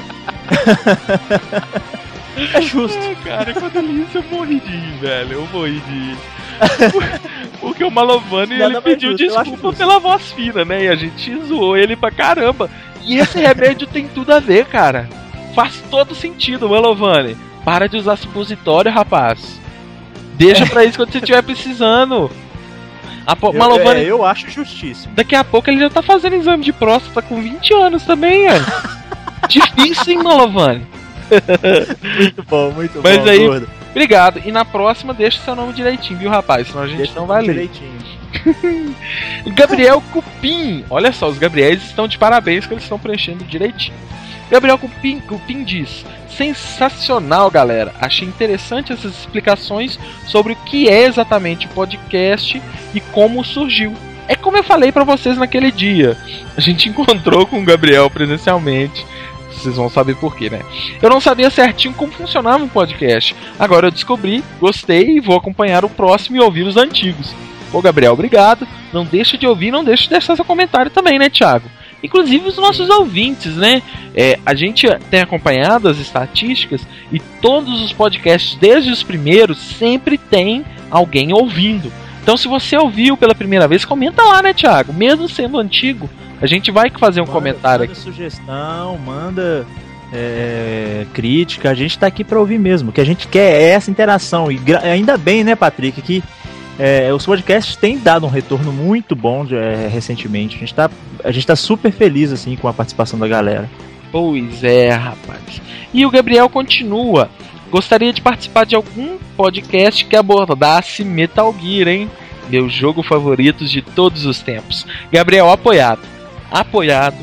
É justo. Cara, quando eu li isso eu morri de rir, velho. Eu morri de rir. Porque o Malovani ele pediu desculpa pela voz fina, né? E a gente zoou ele pra caramba. E esse remédio tem tudo a ver, cara. Faz todo sentido, Malovani. Para de usar supositório, rapaz. Deixa pra isso quando você estiver precisando. Malovani, eu acho justíssimo. Daqui a pouco ele já tá fazendo exame de próstata com 20 anos também, velho. Difícil, hein, Malovani? Muito bom, muito Mas bom. Mas aí, gordo. Obrigado. E na próxima deixa seu nome direitinho, viu, rapaz? Senão a gente não vai ler. Direitinho. Gabriel Cupim. Olha só, os Gabriéis estão de parabéns que eles estão preenchendo direitinho. Gabriel Cupim diz: sensacional, galera. Achei interessante essas explicações sobre o que é exatamente o podcast e como surgiu. É como eu falei pra vocês naquele dia. A gente encontrou com o Gabriel presencialmente. Vocês vão saber por quê, né? Eu não sabia certinho como funcionava um podcast. Agora eu descobri, gostei e vou acompanhar o próximo e ouvir os antigos. Pô, Gabriel, obrigado. Não deixa de ouvir, não deixa de deixar seu comentário também, né, Thiago? Inclusive os nossos ouvintes, né? A gente tem acompanhado as estatísticas e todos os podcasts, desde os primeiros, sempre tem alguém ouvindo. Então se você ouviu pela primeira vez, comenta lá, né, Thiago? Mesmo sendo antigo, a gente vai fazer um comentário aqui. Manda sugestão, manda crítica, a gente tá aqui pra ouvir mesmo. O que a gente quer é essa interação. E ainda bem, né, Patrick, que os podcasts têm dado um retorno muito bom recentemente. A gente tá super feliz assim com a participação da galera. Pois é, rapaz. E o Gabriel continua: gostaria de participar de algum podcast que abordasse Metal Gear, hein? Meu jogo favorito de todos os tempos. Gabriel, apoiado.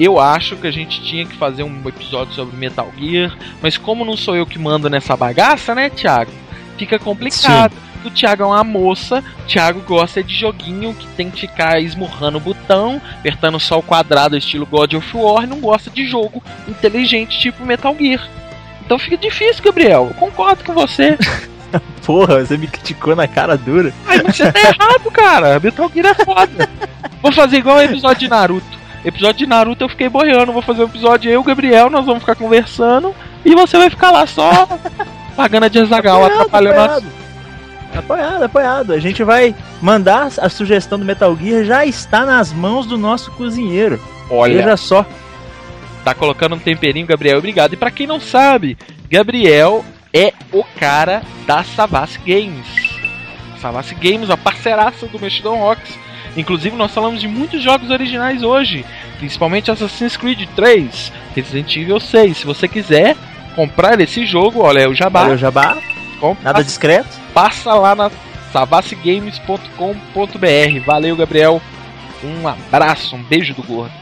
eu acho que a gente tinha que fazer um episódio sobre Metal Gear, mas como não sou eu que mando nessa bagaça, né, Thiago? Fica complicado. Sim. O Thiago é uma moça, o Thiago gosta de joguinho que tem que ficar esmurrando o botão, apertando só o quadrado estilo God of War, e não gosta de jogo inteligente tipo Metal Gear. Então fica difícil, Gabriel. Eu concordo com você. Porra, você me criticou na cara dura. Ai, mas você tá errado, cara. Metal Gear é foda. Vou fazer igual o episódio de Naruto. Episódio de Naruto eu fiquei boiando. Vou fazer um episódio eu e o Gabriel, nós vamos ficar conversando e você vai ficar lá só pagando a de Azaghal, atrapalhando. Apoiado. A gente vai mandar a sugestão do Metal Gear, já está nas mãos do nosso cozinheiro. Olha. Veja só. Tá colocando um temperinho, Gabriel, obrigado. E pra quem não sabe, Gabriel é o cara da Savassi Games. Savassi Games, a parceiraça do Mexidão Rocks. Inclusive nós falamos de muitos jogos originais hoje, principalmente Assassin's Creed 3, Resident Evil 6. Se você quiser comprar esse jogo, olha, é o Jabá. Olha o Jabá. Nada discreto. Passa lá na savassigames.com.br. Valeu, Gabriel. Um abraço, um beijo do gordo.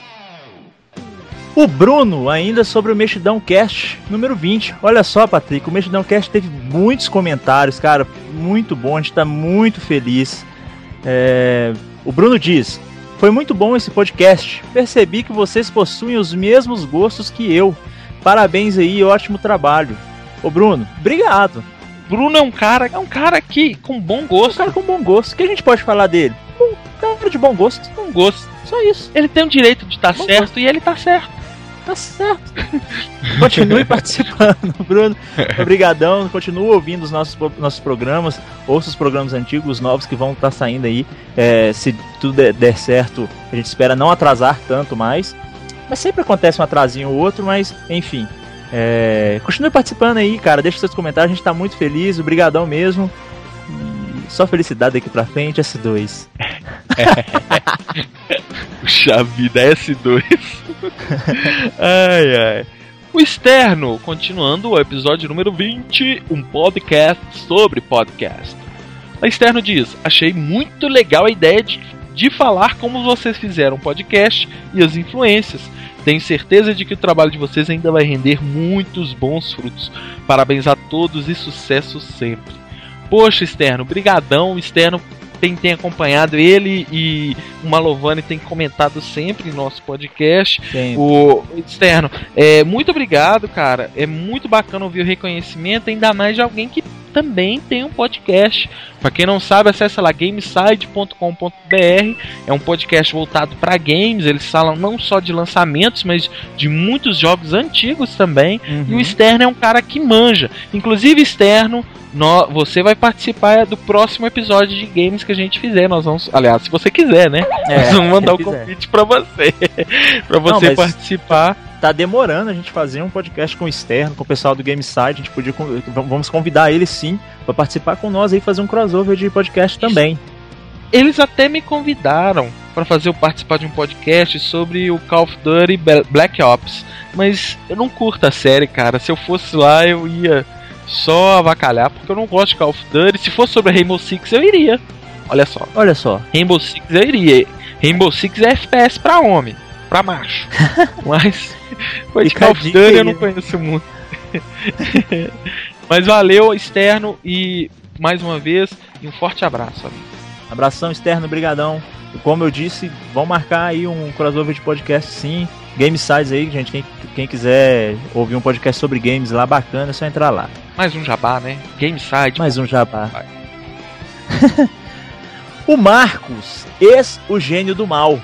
O Bruno, ainda sobre o Mexidão Cast número 20. Olha só, Patrick, o Mexidão Cast teve muitos comentários, cara, muito bom, a gente tá muito feliz. O Bruno diz: foi muito bom esse podcast, percebi que vocês possuem os mesmos gostos que eu. Parabéns aí, ótimo trabalho. Ô Bruno, obrigado. Bruno é um cara que com bom gosto. Um cara com bom gosto. O que a gente pode falar dele? Um cara de bom gosto. Bom gosto. Só isso. Ele tem o direito de estar certo gosto. E ele tá certo. Tá certo. Continue participando, Bruno. Obrigadão. Continue ouvindo os nossos programas. Ouça os programas antigos, os novos que vão estar saindo aí. Se tudo der certo, a gente espera não atrasar tanto mais. Mas sempre acontece um atrasinho ou outro, mas enfim. Continue participando aí, cara. Deixa seus comentários, a gente tá muito feliz. Obrigadão mesmo. E só felicidade daqui pra frente, S2. Puxa vida, S2. Ai. O Externo, continuando o episódio número 20, um podcast sobre podcast. O Externo diz: achei muito legal a ideia de falar como vocês fizeram o podcast e as influências. Tenho certeza de que o trabalho de vocês ainda vai render muitos bons frutos. Parabéns a todos e sucesso sempre. Poxa, Externo, brigadão. O Externo tem acompanhado, ele e o Malovani tem comentado sempre em nosso podcast. Sempre. O Externo, muito obrigado, cara. É muito bacana ouvir o reconhecimento, ainda mais de alguém que também tem um podcast. Pra quem não sabe, acessa lá gameside.com.br. É um podcast voltado para games. Eles falam não só de lançamentos, mas de muitos jogos antigos também. E o Externo é um cara que manja. Inclusive, Externo, você vai participar do próximo episódio de games que a gente fizer. Nós vamos, aliás, se você quiser, né? Nós vamos mandar o convite pra você. Pra você participar. Tá demorando a gente fazer um podcast com o Externo, com o pessoal do GameSide. A gente podia, vamos convidar eles sim para participar com nós aí, fazer um crossover de podcast também. Eles até me convidaram para participar de um podcast sobre o Call of Duty Black Ops, mas eu não curto a série, cara. Se eu fosse lá, eu ia só avacalhar, porque eu não gosto de Call of Duty. Se fosse sobre Rainbow Six, eu iria. Olha só. Rainbow Six eu iria. Rainbow Six é FPS pra homem, pra macho. Mas de Call of Duty eu não conheço muito. Mas valeu, Externo, e mais uma vez, um forte abraço, amigo. Abração, Externo, brigadão. Como eu disse, vão marcar aí um crossover de podcast sim. GameSides aí, gente, quem quiser ouvir um podcast sobre games lá, bacana, é só entrar lá. Mais um jabá, né? GameSide. Mais um jabá. O Marcos, o gênio do mal.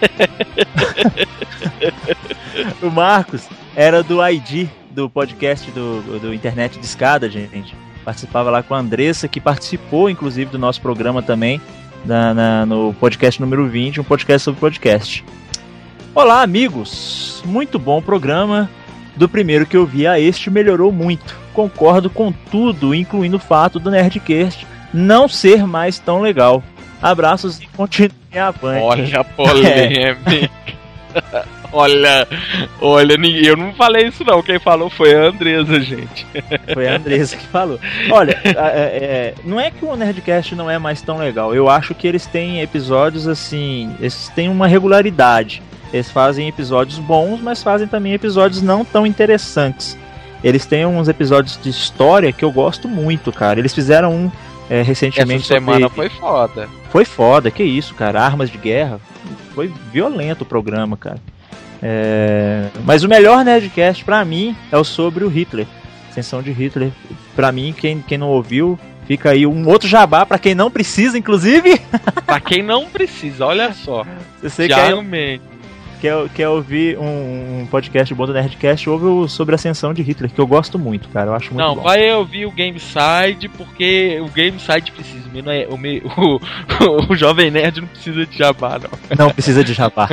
O Marcos era do ID, do podcast do Internet de Escada, gente. Participava lá com a Andressa, que participou, inclusive, do nosso programa também, no podcast número 20, um podcast sobre podcast. Olá, amigos! Muito bom programa. Do primeiro que eu vi a este, melhorou muito. Concordo com tudo, incluindo o fato do Nerdcast não ser mais tão legal. Abraços e continue avante. Olha a polêmica. Olha, eu não falei isso não. Quem falou foi a Andressa, gente. Foi a Andressa que falou. Olha, não é que o Nerdcast não é mais tão legal. Eu acho que eles têm episódios assim, eles têm uma regularidade. Eles fazem episódios bons, mas fazem também episódios não tão interessantes. Eles têm uns episódios de história que eu gosto muito, cara. Eles fizeram um recentemente. Essa semana foi foda. Foi foda, que isso, cara. Armas de guerra. Foi violento o programa, cara. Mas o melhor Nerdcast pra mim é o sobre o Hitler. Ascensão de Hitler. Pra mim, quem não ouviu, fica aí um outro jabá pra quem não precisa, inclusive. Pra quem não precisa, olha só. Se você quer ouvir um podcast bom do Nerdcast, ouve o sobre a Ascensão de Hitler, que eu gosto muito, cara. Eu acho muito bom. Não, vai ouvir o Gameside, porque o Gameside precisa. Não é, o Jovem Nerd não precisa de jabá, não. Não precisa de jabá.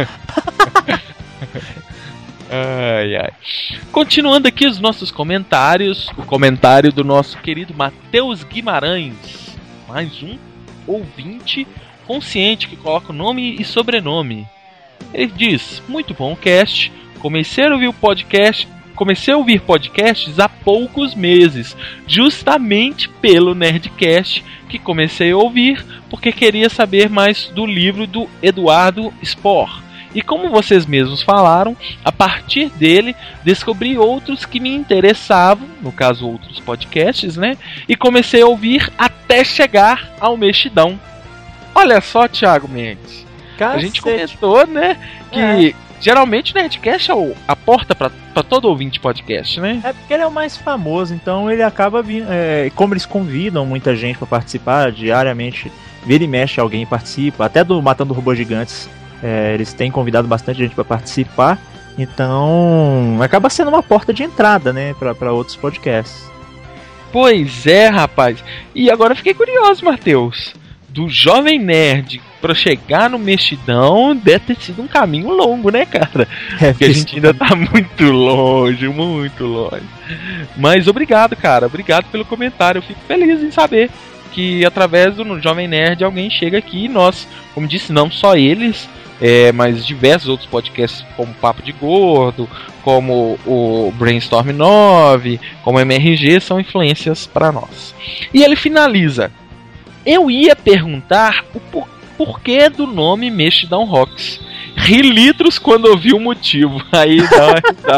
Ai. Continuando aqui os nossos comentários, o comentário do nosso querido Matheus Guimarães, mais um ouvinte consciente que coloca o nome e sobrenome. Ele diz: muito bom o cast, comecei a ouvir podcasts há poucos meses, justamente pelo Nerdcast que comecei a ouvir, porque queria saber mais do livro do Eduardo Spohr. E como vocês mesmos falaram, a partir dele descobri outros que me interessavam, no caso outros podcasts, né? E comecei a ouvir até chegar ao Mexidão. Olha só, Thiago Mendes. Cacete. A gente comentou, né, que geralmente o Nerdcast é a porta pra todo ouvinte podcast, né? É porque ele é o mais famoso, então ele acaba vindo. Como eles convidam muita gente pra participar diariamente, vira e mexe alguém participa, até do Matando Robôs Gigantes. Eles têm convidado bastante gente para participar, então acaba sendo uma porta de entrada, né, para outros podcasts. Pois é, rapaz. E agora eu fiquei curioso, Matheus. Do Jovem Nerd para chegar no Mexidão deve ter sido um caminho longo, né, cara? Porque a gente ainda tá muito longe. Mas obrigado, cara. Obrigado pelo comentário. Eu fico feliz em saber que através do Jovem Nerd alguém chega aqui e nós, como disse, não só eles, mas diversos outros podcasts como Papo de Gordo, como o Brainstorm 9, como o MRG, são influências para nós. E ele finaliza: eu ia perguntar o porquê do nome Mexidão Rocks. Ri litros quando ouvi o motivo. Aí dá.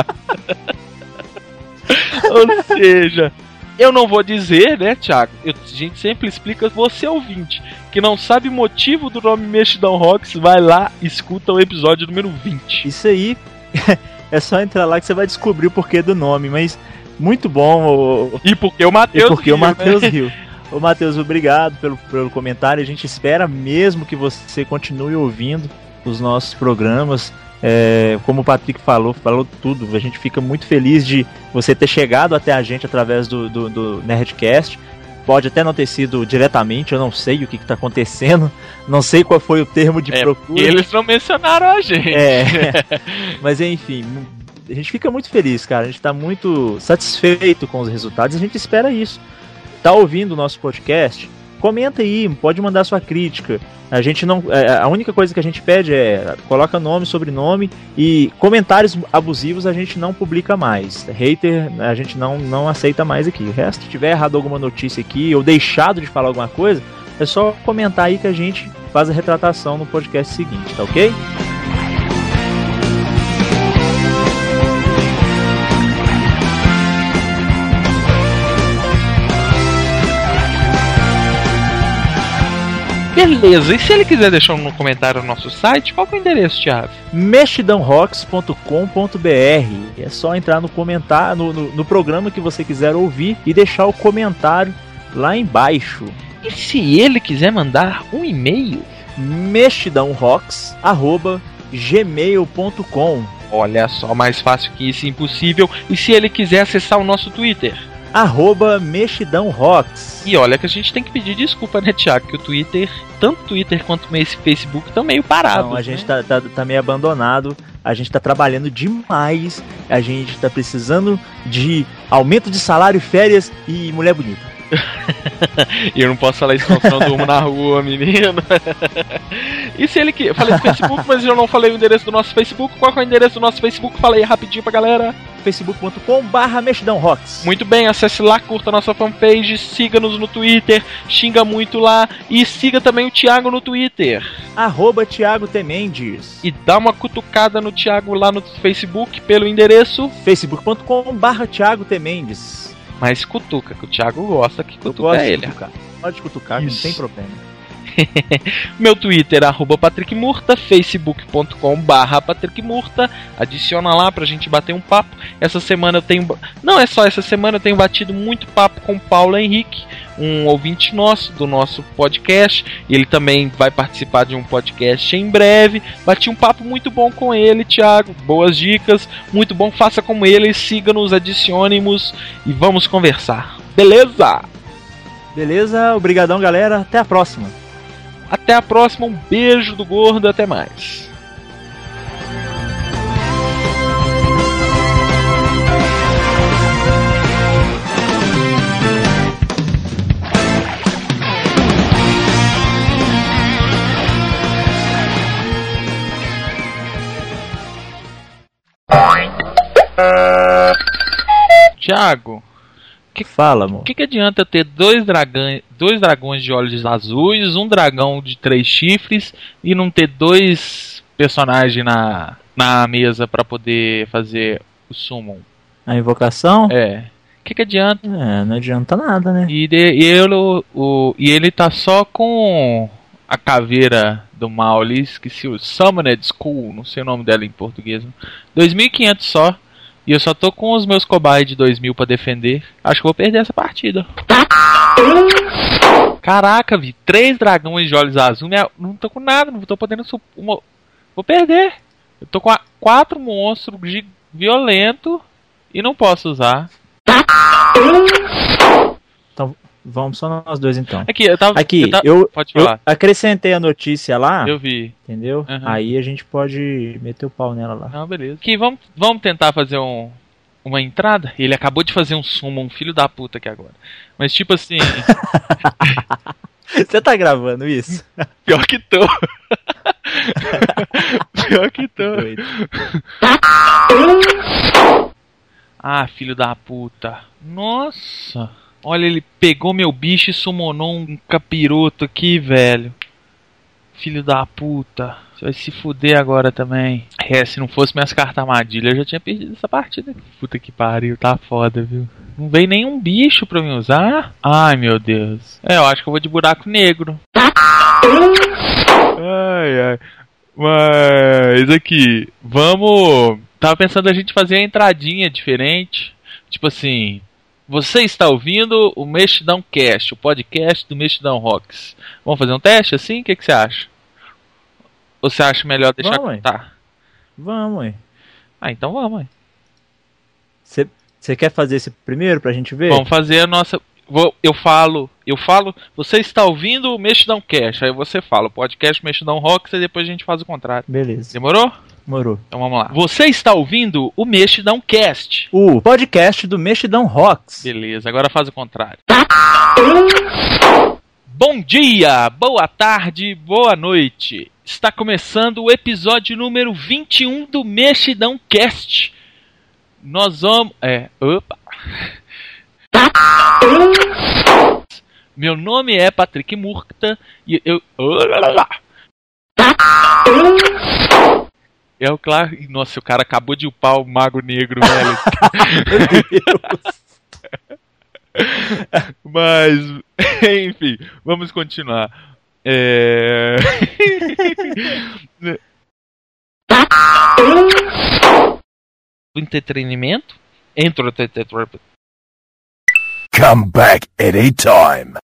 Ou seja, eu não vou dizer, né, Thiago? A gente sempre explica, você ouvinte que não sabe o motivo do nome Mexidão Rocks, vai lá, escuta o episódio número 20. Isso aí, é só entrar lá que você vai descobrir o porquê do nome, mas muito bom. E porque o Matheus riu. Ô Matheus, obrigado pelo comentário, a gente espera mesmo que você continue ouvindo os nossos programas. Como o Patrick falou tudo, a gente fica muito feliz de você ter chegado até a gente através do Nerdcast. Pode até não ter sido diretamente, eu não sei o que está acontecendo, não sei qual foi o termo de procura. Eles não mencionaram a gente. Mas enfim, a gente fica muito feliz, cara, a gente está muito satisfeito com os resultados, a gente espera isso. Tá ouvindo o nosso podcast? Comenta aí, pode mandar sua crítica. A gente não, a única coisa que a gente pede coloca nome, sobrenome, e comentários abusivos a gente não publica mais. Hater a gente não aceita mais aqui. O resto, se tiver errado alguma notícia aqui ou deixado de falar alguma coisa, é só comentar aí que a gente faz a retratação no podcast seguinte, tá ok? Beleza, e se ele quiser deixar um comentário no nosso site, qual que é o endereço, Thiago? mexidãorocks.com.br. É só entrar no comentário, no programa que você quiser ouvir e deixar o comentário lá embaixo. E se ele quiser mandar um e-mail? mexidãorocks@gmail.com. Olha só, mais fácil que isso, impossível. E se ele quiser acessar o nosso Twitter? @mexidãorocks. E olha que a gente tem que pedir desculpa, né, Thiago? Que o Twitter, tanto o Twitter quanto esse Facebook, estão meio parados. Não, a gente tá meio abandonado. A gente tá trabalhando demais. A gente tá precisando de aumento de salário, férias e mulher bonita. E eu não posso falar isso, não durmo na rua, menino. E se ele eu falei do Facebook, mas eu não falei o endereço do nosso Facebook. Qual é o endereço do nosso Facebook? Fala aí rapidinho pra galera. facebook.com/mexidãorocks. Muito bem, acesse lá, curta a nossa fanpage, siga-nos no Twitter, xinga muito lá e siga também o Thiago no Twitter. @Thiago T. Mendes. E dá uma cutucada no Thiago lá no Facebook pelo endereço facebook.com/Thiago T. Mendes. Mas cutuca, que o Thiago gosta que cutuca ele. Pode cutucar, não tem problema. Meu Twitter é @PatrickMurta, facebook.com/PatrickMurta. Adiciona lá pra gente bater um papo. Essa semana eu tenho... Não é só essa semana, eu tenho batido muito papo com o Paulo Henrique, um ouvinte nosso, do nosso podcast. Ele também vai participar de um podcast em breve. Bati um papo muito bom com ele, Thiago. Boas dicas, muito bom. Faça como ele, siga-nos, adicione-nos e vamos conversar. Beleza? Beleza, obrigadão, galera. Até a próxima. Até a próxima, um beijo do gordo, até mais. Thiago, fala, amor? O que adianta eu ter dois dragões de olhos azuis, um dragão de 3 chifres e não ter 2 personagens na mesa pra poder fazer o summon? A invocação? É. O que adianta? Não adianta nada, né? E ele tá só com a caveira do mal ali, esqueci o Summoned Skull, não sei o nome dela em português. 2.500 só. E eu só tô com os meus cobayes de 2.000 pra defender. Acho que vou perder essa partida. Caraca, vi 3 dragões de olhos azuis. Não tô com nada, não tô podendo... Vou perder. Eu tô com 4 monstros violentos e não posso usar. Então, vamos só nós dois então. Eu acrescentei a notícia lá. Eu vi. Entendeu? Uhum. Aí a gente pode meter o pau nela lá. Não, beleza. Aqui, vamos tentar fazer uma entrada. Ele acabou de fazer um summon, um filho da puta aqui agora. Mas tipo assim... Você tá gravando isso? Pior que tô. Pior que tô. Ah, filho da puta. Nossa. Olha, ele pegou meu bicho e summonou um capiroto aqui, velho. Filho da puta. Você vai se fuder agora também. Se não fosse minhas cartas armadilha, eu já tinha perdido essa partida. Puta que pariu, tá foda, viu? Não veio nenhum bicho pra me usar. Ai, meu Deus. Eu acho que eu vou de buraco negro. Ai. Mas aqui, vamos... Tava pensando a gente fazer a entradinha diferente. Tipo assim... Você está ouvindo o Mexidão Cast, o podcast do Mexidão Rocks. Vamos fazer um teste assim? O que você acha? Ou você acha melhor deixar contar? Vamos, ué. Então vamos, ué. Você quer fazer esse primeiro pra gente ver? Vamos fazer a nossa... Eu falo, você está ouvindo o Mexidão Cast. Aí você fala, o podcast Mexidão Rocks, e depois a gente faz o contrário. Beleza. Demorou? Demorou. Então vamos lá. Você está ouvindo o Mexidão Cast, o podcast do Mexidão Rocks. Beleza, agora faz o contrário. Bom dia, boa tarde, boa noite. Está começando o episódio número 21 do Mexidão Cast. Nós vamos... Opa! Meu nome é Patrick Murta e eu... Claro... Nossa, o cara acabou de upar o Mago Negro, velho. Meu Deus. Mas, enfim, vamos continuar. Entretenimento? Come back anytime.